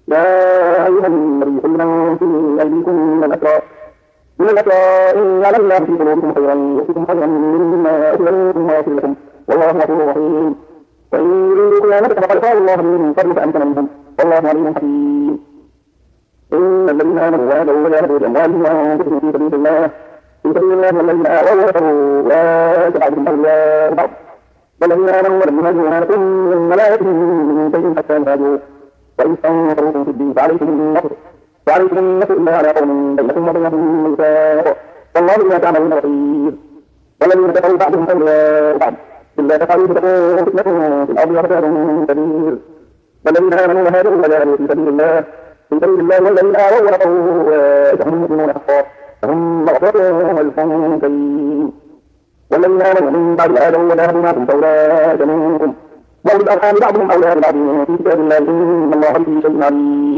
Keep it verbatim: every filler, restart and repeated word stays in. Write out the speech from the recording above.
يا أيها النبي قل لمن في أيديكم من الأسرى من الأسرى إن يعلم الله في قلوبكم خيرا يؤتكم خيرا مما أخذ منكم ويغفر لكم والله غفور رحيم. وإن يريدوا خيانتك فقد خان الله من قبل فأمكن منهم والله عليم حكيم. إن الذين آمنوا وهاجروا وجاهدوا بأموالهم وأنفسهم في سبيل الله في سبيل الله والذين آووا ونصروا أولئك بعضهم أولياء بعض والذين آمنوا ولم يهاجروا ما لكم من ملائكة من شيء حتى يهاجروا وإن استنصروكم في الدين فعليكم النصر وعليكم النصر إلا على قوم بينكم وبينهم ميثاق والله بما تعملون بصير. والذين كفروا بعضهم أولياء بعض إلا تفعلوا تكون فتنة في الأرض وفساد كبير. والذين آمنوا وهاجروا وجاهدوا في سبيل الله في سبيل الله والذين آووا ونصروا أولئك هم المؤمنون حقا لهم مغفرة ورزق كريم. والذين آمنوا من بعد آدموا وجاهدوا معكم فأولئك منكم وأولي الأرحام بعضهم أولى ببعض في كتاب الله إن الله بكل شيء عليم.